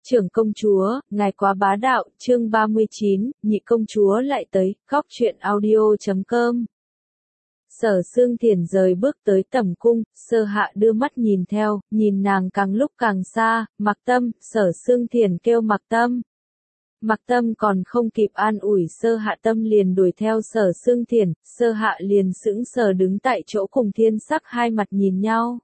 Trưởng công chúa, ngài quá bá đạo, chương 39, nhị công chúa lại tới, góc truyện audio.com. Sở Sương Thiển rời bước tới tẩm cung, Sơ Hạ đưa mắt nhìn theo, nhìn nàng càng lúc càng xa, Mặc Tâm, Sở Sương Thiển kêu Mặc Tâm. Mặc Tâm còn không kịp an ủi Sơ Hạ, Tâm liền đuổi theo Sở Sương Thiển, Sơ Hạ liền sững sờ đứng tại chỗ cùng Thiên Sắc hai mặt nhìn nhau.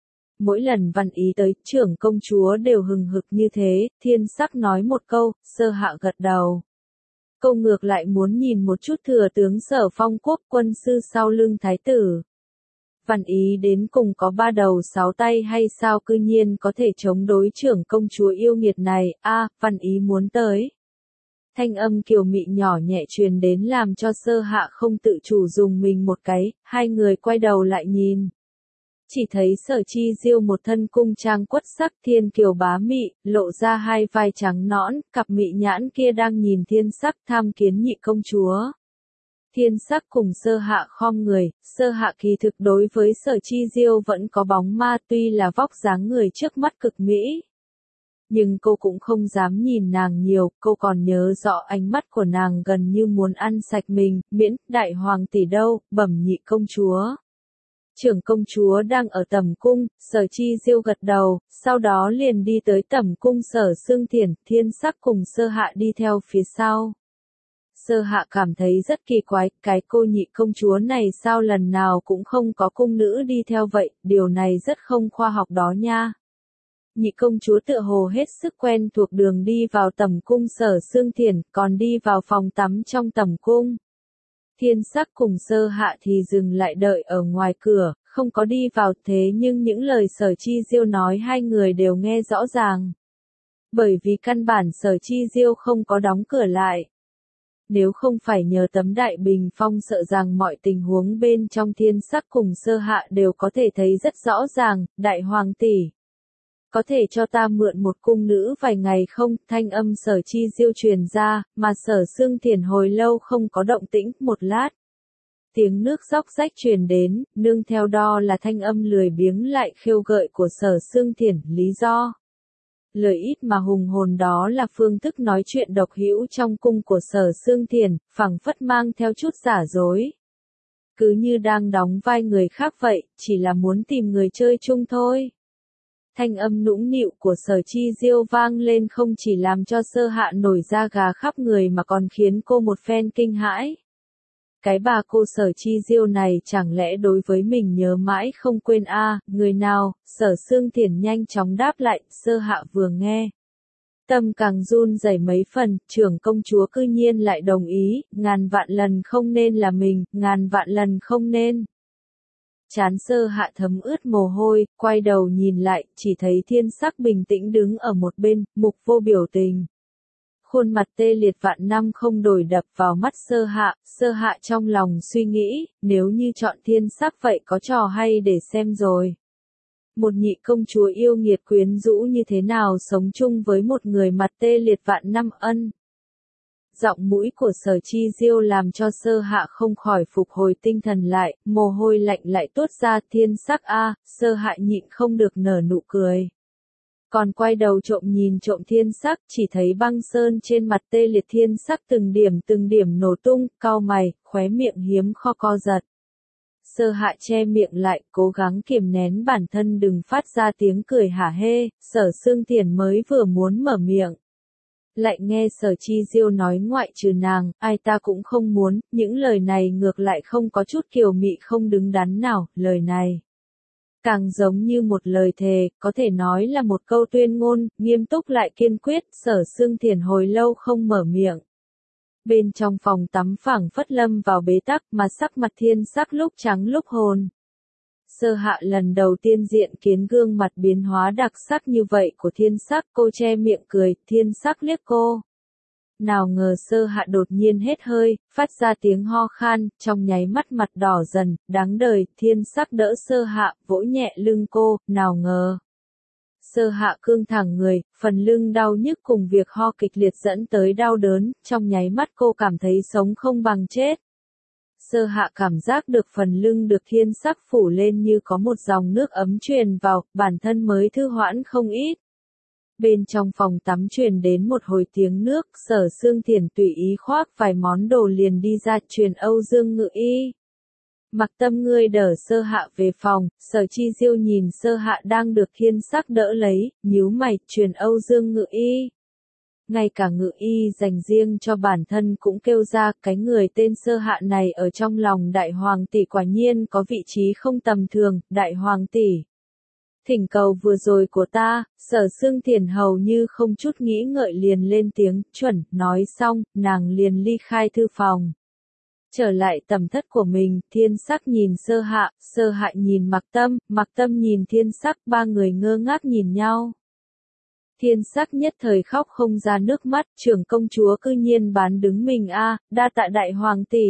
Mỗi lần Văn Ý tới, trưởng công chúa đều hừng hực như thế, Thiên Sắc nói một câu, Sơ Hạ gật đầu. Câu ngược lại muốn nhìn một chút thừa tướng Sở Phong Quốc, quân sư sau lưng thái tử. Văn Ý đến cùng có 3 đầu 6 tay hay sao, cư nhiên có thể chống đối trưởng công chúa yêu nghiệt này, Văn Ý muốn tới. Thanh âm kiều mị nhỏ nhẹ truyền đến làm cho Sơ Hạ không tự chủ dùng mình một cái, hai người quay đầu lại nhìn. Chỉ thấy Sở Chi Diêu một thân cung trang quất sắc thiên kiều bá mị, lộ ra hai vai trắng nõn, cặp mị nhãn kia đang nhìn Thiên Sắc tham kiến nhị công chúa. Thiên Sắc cùng Sơ Hạ khom người, Sơ Hạ kỳ thực đối với Sở Chi Diêu vẫn có bóng ma, tuy là vóc dáng người trước mắt cực mỹ. Nhưng cô cũng không dám nhìn nàng nhiều, cô còn nhớ rõ ánh mắt của nàng gần như muốn ăn sạch mình, miễn, đại hoàng tỷ đâu, bẩm nhị công chúa. Trưởng công chúa đang ở tẩm cung, Sở Chi Diêu gật đầu, sau đó liền đi tới tẩm cung Sở Sương Thiển, Thiên Sắc cùng Sơ Hạ đi theo phía sau. Sơ Hạ cảm thấy rất kỳ quái, cái cô nhị công chúa này sao lần nào cũng không có cung nữ đi theo vậy, điều này rất không khoa học đó nha. Nhị công chúa tựa hồ hết sức quen thuộc đường đi vào tẩm cung Sở Sương Thiển, còn đi vào phòng tắm trong tẩm cung. Thiên Sắc cùng Sơ Hạ thì dừng lại đợi ở ngoài cửa, không có đi vào, thế nhưng những lời Sở Chi Diêu nói hai người đều nghe rõ ràng. Bởi vì căn bản Sở Chi Diêu không có đóng cửa lại. Nếu không phải nhờ tấm đại bình phong, sợ rằng mọi tình huống bên trong Thiên Sắc cùng Sơ Hạ đều có thể thấy rất rõ ràng, đại hoàng tỷ. Có thể cho ta mượn một cung nữ vài ngày không, thanh âm Sở Chi Diêu truyền ra, mà Sở Sương Thiển hồi lâu không có động tĩnh, một lát. Tiếng nước róc rách truyền đến, nương theo đó là thanh âm lười biếng lại khiêu gợi của Sở Sương Thiển, lý do. Lời ít mà hùng hồn đó là phương thức nói chuyện độc hữu trong cung của Sở Sương Thiển, phảng phất mang theo chút giả dối. Cứ như đang đóng vai người khác vậy, chỉ là muốn tìm người chơi chung thôi. Thanh âm nũng nịu của Sở Chi Diêu vang lên không chỉ làm cho Sơ Hạ nổi da gà khắp người mà còn khiến cô một phen kinh hãi. Cái bà cô Sở Chi Diêu này chẳng lẽ đối với mình nhớ mãi không quên người nào, Sở Sương Thiển nhanh chóng đáp lại, Sơ Hạ vừa nghe. Tâm càng run rẩy mấy phần, trưởng công chúa cư nhiên lại đồng ý, ngàn vạn lần không nên là mình, ngàn vạn lần không nên. Trán Sơ Hạ thấm ướt mồ hôi, quay đầu nhìn lại, chỉ thấy Thiên Sắc bình tĩnh đứng ở một bên, mục vô biểu tình. Khuôn mặt tê liệt vạn năm không đổi đập vào mắt Sơ Hạ trong lòng suy nghĩ, nếu như chọn Thiên Sắc vậy có trò hay để xem rồi. Một nhị công chúa yêu nghiệt quyến rũ như thế nào sống chung với một người mặt tê liệt vạn năm ân. Giọng mũi của Sở Chi Diêu làm cho Sơ Hạ không khỏi phục hồi tinh thần lại, mồ hôi lạnh lại tuốt ra, Thiên Sắc Sơ Hạ nhịn không được nở nụ cười. Còn quay đầu trộm nhìn trộm Thiên Sắc, chỉ thấy băng sơn trên mặt tê liệt Thiên Sắc từng điểm nổ tung, cau mày, khóe miệng hiếm kho co giật. Sơ Hạ che miệng lại, cố gắng kiềm nén bản thân đừng phát ra tiếng cười hả hê, Sở Sương Thiển mới vừa muốn mở miệng. Lại nghe Sở Chi Diêu nói ngoại trừ nàng, ai ta cũng không muốn, những lời này ngược lại không có chút kiều mị không đứng đắn nào, lời này. Càng giống như một lời thề, có thể nói là một câu tuyên ngôn, nghiêm túc lại kiên quyết, Sở Sương Thiển hồi lâu không mở miệng. Bên trong phòng tắm phảng phất lâm vào bế tắc mà sắc mặt Thiên Sắc lúc trắng lúc hồn. Sơ Hạ lần đầu tiên diện kiến gương mặt biến hóa đặc sắc như vậy của Thiên Sắc, cô che miệng cười, Thiên Sắc liếc cô. Nào ngờ Sơ Hạ đột nhiên hết hơi, phát ra tiếng ho khan, trong nháy mắt mặt đỏ dần, đáng đời, Thiên Sắc đỡ Sơ Hạ, vỗ nhẹ lưng cô, nào ngờ. Sơ Hạ cương thẳng người, phần lưng đau nhức cùng việc ho kịch liệt dẫn tới đau đớn, trong nháy mắt cô cảm thấy sống không bằng chết. Sơ Hạ cảm giác được phần lưng được Thiên Sắc phủ lên như có một dòng nước ấm truyền vào, bản thân mới thư hoãn không ít. Bên trong phòng tắm truyền đến một hồi tiếng nước, Sở Sương Thiển tùy ý khoác vài món đồ liền đi ra truyền Âu Dương Ngự Y. Mặc Tâm ngươi đỡ Sơ Hạ về phòng, Sở Chi Diêu nhìn Sơ Hạ đang được Thiên Sắc đỡ lấy, nhíu mày, truyền Âu Dương Ngự Y. Ngay cả Ngự Y dành riêng cho bản thân cũng kêu ra, cái người tên Sơ Hạ này ở trong lòng Đại Hoàng tỷ quả nhiên có vị trí không tầm thường, Đại Hoàng tỷ. Thỉnh cầu vừa rồi của ta, Sở Sương Thiển hầu như không chút nghĩ ngợi liền lên tiếng, chuẩn, nói xong, nàng liền ly khai thư phòng. Trở lại tầm thất của mình, Thiên Sắc nhìn Sơ Hạ nhìn Mặc Tâm nhìn Thiên Sắc, ba người ngơ ngác nhìn nhau. Thiên Sắc nhất thời khóc không ra nước mắt, trưởng công chúa cư nhiên bán đứng mình a, đa tạ Đại Hoàng tỷ.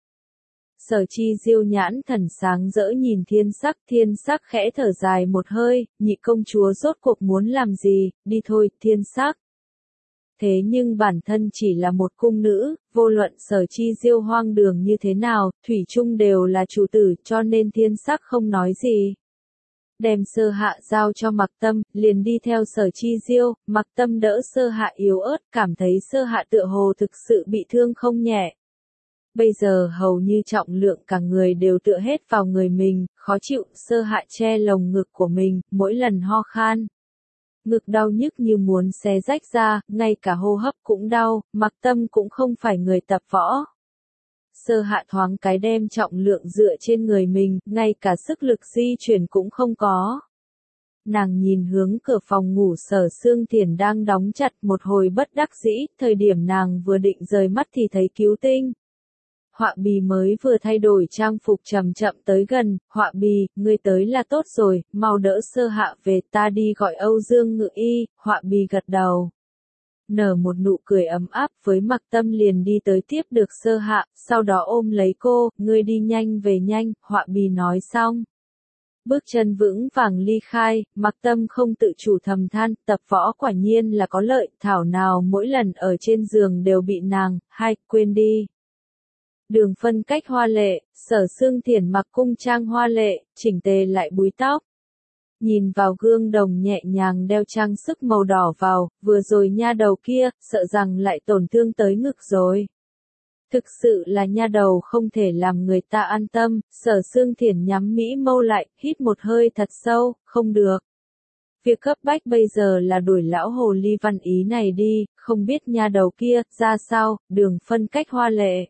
Sở Chi Diêu nhãn thần sáng rỡ nhìn Thiên Sắc khẽ thở dài một hơi, nhị công chúa rốt cuộc muốn làm gì, đi thôi, Thiên Sắc. Thế nhưng bản thân chỉ là một cung nữ, vô luận Sở Chi Diêu hoang đường như thế nào, thủy chung đều là chủ tử, cho nên Thiên Sắc không nói gì. Đem Sơ Hạ giao cho Mặc Tâm, liền đi theo Sở Chi Diêu, Mặc Tâm đỡ Sơ Hạ yếu ớt, cảm thấy Sơ Hạ tựa hồ thực sự bị thương không nhẹ. Bây giờ hầu như trọng lượng cả người đều tựa hết vào người mình, khó chịu, Sơ Hạ che lồng ngực của mình, mỗi lần ho khan. Ngực đau nhức như muốn xé rách ra, ngay cả hô hấp cũng đau, Mặc Tâm cũng không phải người tập võ. Sơ Hạ thoáng cái đem trọng lượng dựa trên người mình, ngay cả sức lực di chuyển cũng không có. Nàng nhìn hướng cửa phòng ngủ Sở Sương Thiển đang đóng chặt, một hồi bất đắc dĩ, thời điểm nàng vừa định rời mắt thì thấy Cứu Tinh. Họa Bì mới vừa thay đổi trang phục chậm chậm tới gần, Họa Bì, ngươi tới là tốt rồi, mau đỡ Sơ Hạ về, ta đi gọi Âu Dương Ngự Y. Họa Bì gật đầu. Nở một nụ cười ấm áp với Mặc Tâm liền đi tới tiếp được Sơ Hạ, sau đó ôm lấy cô, ngươi đi nhanh về nhanh, Họa Bì nói xong. Bước chân vững vàng ly khai, Mặc Tâm không tự chủ thầm than, tập võ quả nhiên là có lợi, thảo nào mỗi lần ở trên giường đều bị nàng, quên đi. Đường phân cách hoa lệ, Sở Sương Thiển mặc cung trang hoa lệ, chỉnh tề lại búi tóc. Nhìn vào gương đồng nhẹ nhàng đeo trang sức màu đỏ vào, vừa rồi nha đầu kia, sợ rằng lại tổn thương tới ngực rồi. Thực sự là nha đầu không thể làm người ta an tâm, Sở Sương Thiển nhắm mỹ mâu lại, hít một hơi thật sâu, không được. Việc cấp bách bây giờ là đuổi lão hồ ly Văn Ý này đi, không biết nha đầu kia, ra sao, đường phân cách hoa lệ.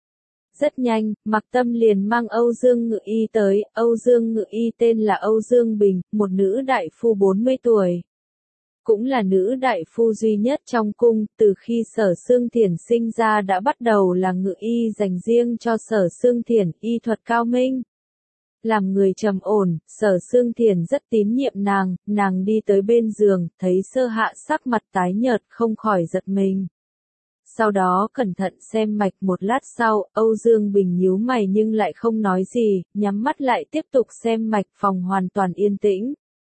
Rất nhanh, Mặc Tâm liền mang Âu Dương Ngự Y tới, Âu Dương Ngự Y tên là Âu Dương Bình, một nữ đại phu 40 tuổi. Cũng là nữ đại phu duy nhất trong cung, từ khi Sở Sương Thiển sinh ra đã bắt đầu là Ngự Y dành riêng cho Sở Sương Thiển, y thuật cao minh. Làm người trầm ổn, Sở Sương Thiển rất tín nhiệm nàng đi tới bên giường, thấy Sơ Hạ sắc mặt tái nhợt không khỏi giật mình. Sau đó cẩn thận xem mạch một lát sau, Âu Dương Bình nhíu mày nhưng lại không nói gì, nhắm mắt lại tiếp tục xem mạch, phòng hoàn toàn yên tĩnh.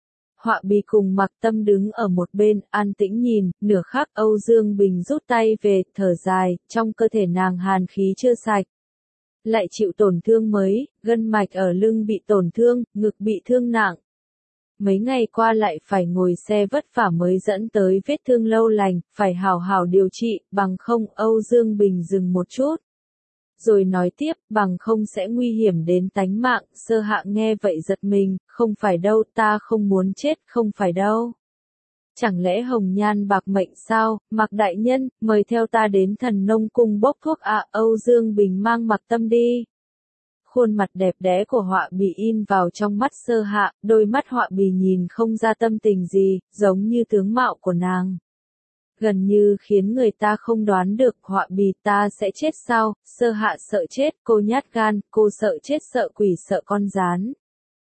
Họa Bì cùng Mặc Tâm đứng ở một bên, an tĩnh nhìn, nửa khắc Âu Dương Bình rút tay về, thở dài, trong cơ thể nàng hàn khí chưa sạch. Lại chịu tổn thương mới, gân mạch ở lưng bị tổn thương, ngực bị thương nặng. Mấy ngày qua lại phải ngồi xe vất vả mới dẫn tới vết thương lâu lành, phải hào hào điều trị, bằng không Âu Dương Bình dừng một chút. Rồi nói tiếp, bằng không sẽ nguy hiểm đến tánh mạng, Sơ Hạ nghe vậy giật mình, không phải đâu, ta không muốn chết, không phải đâu. Chẳng lẽ hồng nhan bạc mệnh sao, Mặc đại nhân, mời theo ta đến Thần Nông cung bốc thuốc ạ, Âu Dương Bình mang Mặc Tâm đi. Khuôn mặt đẹp đẽ của Họa Bì in vào trong mắt Sơ Hạ, đôi mắt Họa Bì nhìn không ra tâm tình gì, giống như tướng mạo của nàng. Gần như khiến người ta không đoán được, Họa Bì ta sẽ chết sao, Sơ Hạ sợ chết, cô nhát gan, cô sợ chết sợ quỷ sợ con gián.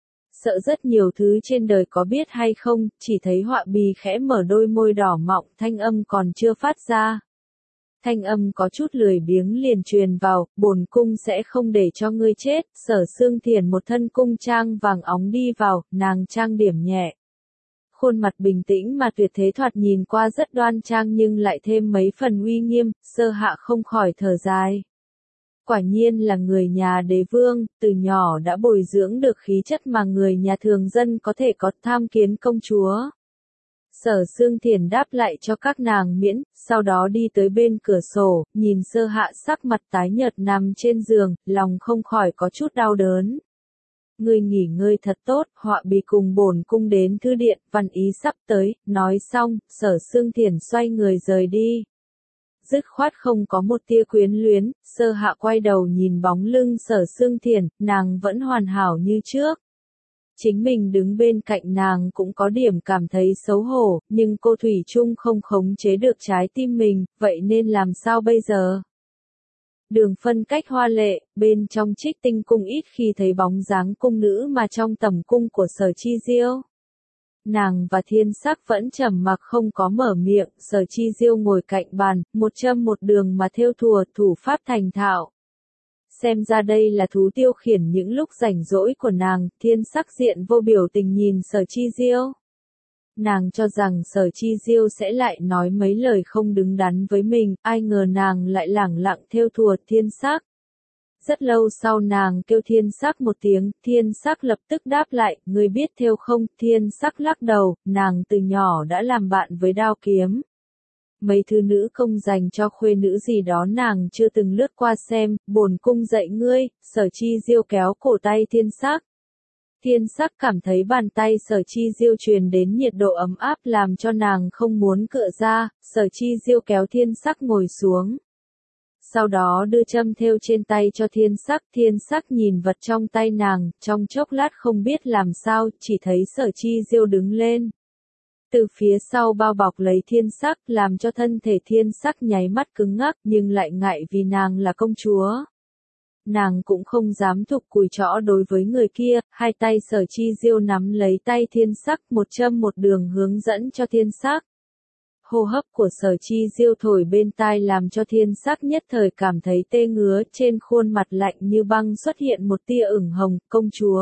Sợ rất nhiều thứ trên đời có biết hay không, chỉ thấy Họa Bì khẽ mở đôi môi đỏ mọng, thanh âm còn chưa phát ra. Thanh âm có chút lười biếng liền truyền vào, bổn cung sẽ không để cho ngươi chết, Sở Sương Thiển một thân cung trang vàng óng đi vào, nàng trang điểm nhẹ. Khuôn mặt bình tĩnh mà tuyệt thế thoạt nhìn qua rất đoan trang nhưng lại thêm mấy phần uy nghiêm, Sơ Hạ không khỏi thở dài. Quả nhiên là người nhà đế vương, từ nhỏ đã bồi dưỡng được khí chất mà người nhà thường dân có thể có, tham kiến công chúa. Sở Sương Thiền đáp lại cho các nàng miễn, sau đó đi tới bên cửa sổ, nhìn Sơ Hạ sắc mặt tái nhợt nằm trên giường, lòng không khỏi có chút đau đớn. Ngươi nghỉ ngơi thật tốt, họa bì cùng bổn cung đến thư điện, văn ý sắp tới, nói xong, Sở Sương Thiền xoay người rời đi. Dứt khoát không có một tia quyến luyến, Sơ Hạ quay đầu nhìn bóng lưng Sở Sương Thiền, nàng vẫn hoàn hảo như trước. Chính mình đứng bên cạnh nàng cũng có điểm cảm thấy xấu hổ, nhưng cô thủy chung không khống chế được trái tim mình, vậy nên làm sao bây giờ? Đường phân cách hoa lệ, bên trong Trích Tinh cung ít khi thấy bóng dáng cung nữ mà trong tầm cung của Sở Chi Diêu. Nàng và Thiên Sắc vẫn trầm mặc không có mở miệng, Sở Chi Diêu ngồi cạnh bàn, một châm một đường mà thêu thùa, thủ pháp thành thạo. Xem ra đây là thú tiêu khiển những lúc rảnh rỗi của nàng, Thiên Sắc diện vô biểu tình nhìn Sở Chi Diêu. Nàng cho rằng Sở Chi Diêu sẽ lại nói mấy lời không đứng đắn với mình, ai ngờ nàng lại lẳng lặng thêu thùa Thiên Sắc. Rất lâu sau nàng kêu Thiên Sắc một tiếng, Thiên Sắc lập tức đáp lại, người biết thêu không? Thiên Sắc lắc đầu, nàng từ nhỏ đã làm bạn với đao kiếm. Mấy thứ nữ công dành cho khuê nữ gì đó nàng chưa từng lướt qua xem, bổn cung dạy ngươi. Sở Chi Diêu kéo cổ tay Thiên Sắc. Thiên Sắc cảm thấy bàn tay Sở Chi Diêu truyền đến nhiệt độ ấm áp làm cho nàng không muốn cựa ra, Sở Chi Diêu kéo Thiên Sắc ngồi xuống. Sau đó đưa châm thêu trên tay cho Thiên Sắc nhìn vật trong tay nàng, trong chốc lát không biết làm sao, chỉ thấy Sở Chi Diêu đứng lên. Từ phía sau bao bọc lấy Thiên Sắc, làm cho thân thể Thiên Sắc nháy mắt cứng ngắc, nhưng lại ngại vì nàng là công chúa. Nàng cũng không dám thục cùi trõ đối với người kia, hai tay Sở Chi Diêu nắm lấy tay Thiên Sắc, một châm một đường hướng dẫn cho Thiên Sắc. Hô hấp của Sở Chi Diêu thổi bên tai làm cho Thiên Sắc nhất thời cảm thấy tê ngứa, trên khuôn mặt lạnh như băng xuất hiện một tia ửng hồng, công chúa.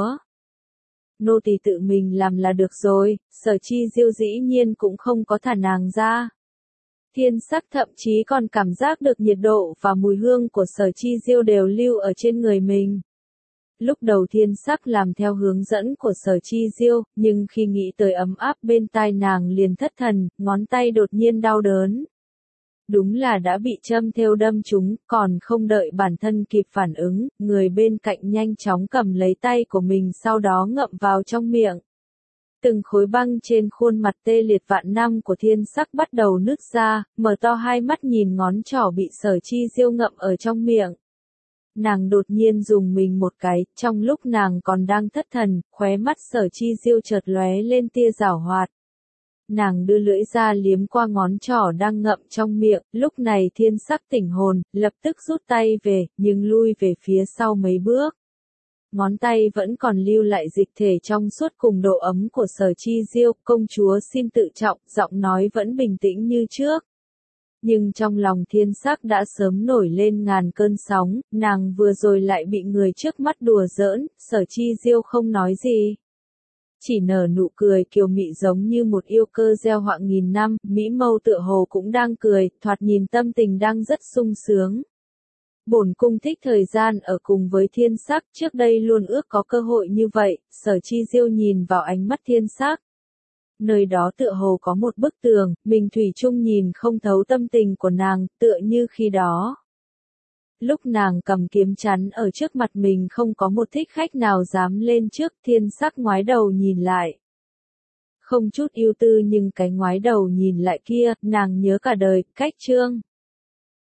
Nô tỳ tự mình làm là được rồi, Sở Chi Diêu dĩ nhiên cũng không có thả nàng ra. Thiên Sắc thậm chí còn cảm giác được nhiệt độ và mùi hương của Sở Chi Diêu đều lưu ở trên người mình. Lúc đầu Thiên Sắc làm theo hướng dẫn của Sở Chi Diêu, nhưng khi nghĩ tới ấm áp bên tai nàng liền thất thần, ngón tay đột nhiên đau đớn. Đúng là đã bị châm thêu đâm trúng, còn không đợi bản thân kịp phản ứng, người bên cạnh nhanh chóng cầm lấy tay của mình sau đó ngậm vào trong miệng. Từng khối băng trên khuôn mặt tê liệt vạn năm của Thiên Sắc bắt đầu nứt ra, mở to hai mắt nhìn ngón trỏ bị Sở Chi Diêu ngậm ở trong miệng. Nàng đột nhiên dùng mình một cái, trong lúc nàng còn đang thất thần, khóe mắt Sở Chi Diêu chợt lóe lên tia giảo hoạt. Nàng đưa lưỡi ra liếm qua ngón trỏ đang ngậm trong miệng, lúc này Thiên Sắc tỉnh hồn, lập tức rút tay về, nhưng lui về phía sau mấy bước. Ngón tay vẫn còn lưu lại dịch thể trong suốt cùng độ ấm của Sở Chi Diêu, công chúa xin tự trọng, giọng nói vẫn bình tĩnh như trước. Nhưng trong lòng Thiên Sắc đã sớm nổi lên ngàn cơn sóng, nàng vừa rồi lại bị người trước mắt đùa giỡn, Sở Chi Diêu không nói gì. Chỉ nở nụ cười kiều mị giống như một yêu cơ gieo họa nghìn năm, mỹ mâu tựa hồ cũng đang cười, thoạt nhìn tâm tình đang rất sung sướng. Bổn cung thích thời gian ở cùng với Thiên Sắc, trước đây luôn ước có cơ hội như vậy. Sở Chi Diêu nhìn vào ánh mắt Thiên Sắc. Nơi đó tựa hồ có một bức tường, mình thủy chung nhìn không thấu tâm tình của nàng, tựa như khi đó. Lúc nàng cầm kiếm chắn ở trước mặt mình không có một thích khách nào dám lên trước, Thiên Sắc ngoái đầu nhìn lại. Không chút ưu tư nhưng cái ngoái đầu nhìn lại kia, nàng nhớ cả đời, cách chương.